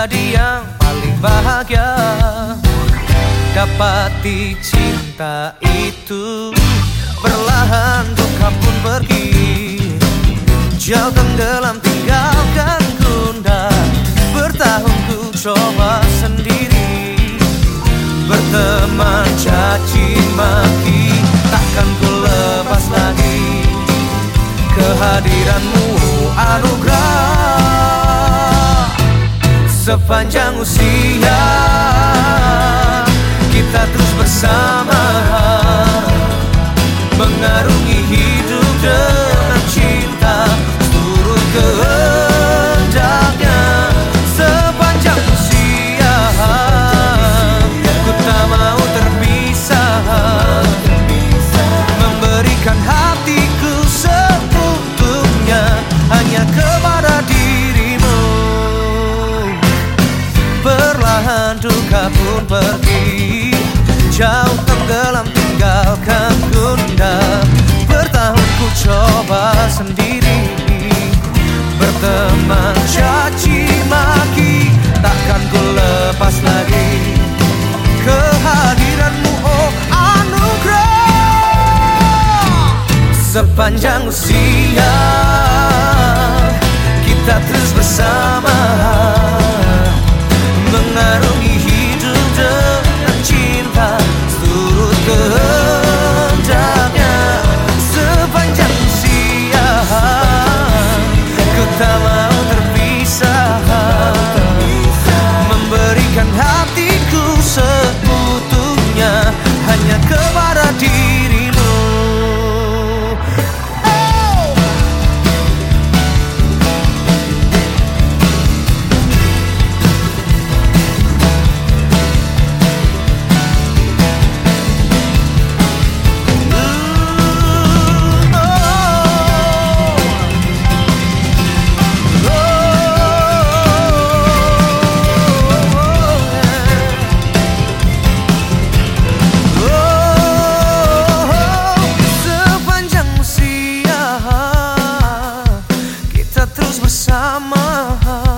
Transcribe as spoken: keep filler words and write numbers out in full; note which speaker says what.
Speaker 1: menjadi yang paling bahagia. Dapati cinta itu perlahan duka pun pergi. Jauh tenggelam tinggalkan gundah. Bertahun ku coba sendiri, berteman caci maki, takkan ku lepas lagi. Kehadiranmu anugerah. Sepanjang usia kita terus bersama, mengarungi hidup dengan cinta, turut kehendaknya. Sepanjang usia ku tak mau terpisah, memberikan hatiku seutuhnya hanya kepada dirimu. Perlahan duka pun pergi, jauh tenggelam tinggalkan gundah. Bertahun ku coba sendiri, berteman caci maki, takkan ku lepas lagi. Kehadiranmu oh anugerah. Sepanjang usia kita terus bersama, mengarungi hidup dengan cinta, turut kehendaknya. Sepanjang usia ku tak mau terpisah, memberikan hatiku seutuhnya hanya kepada dirimu. Terus bersama.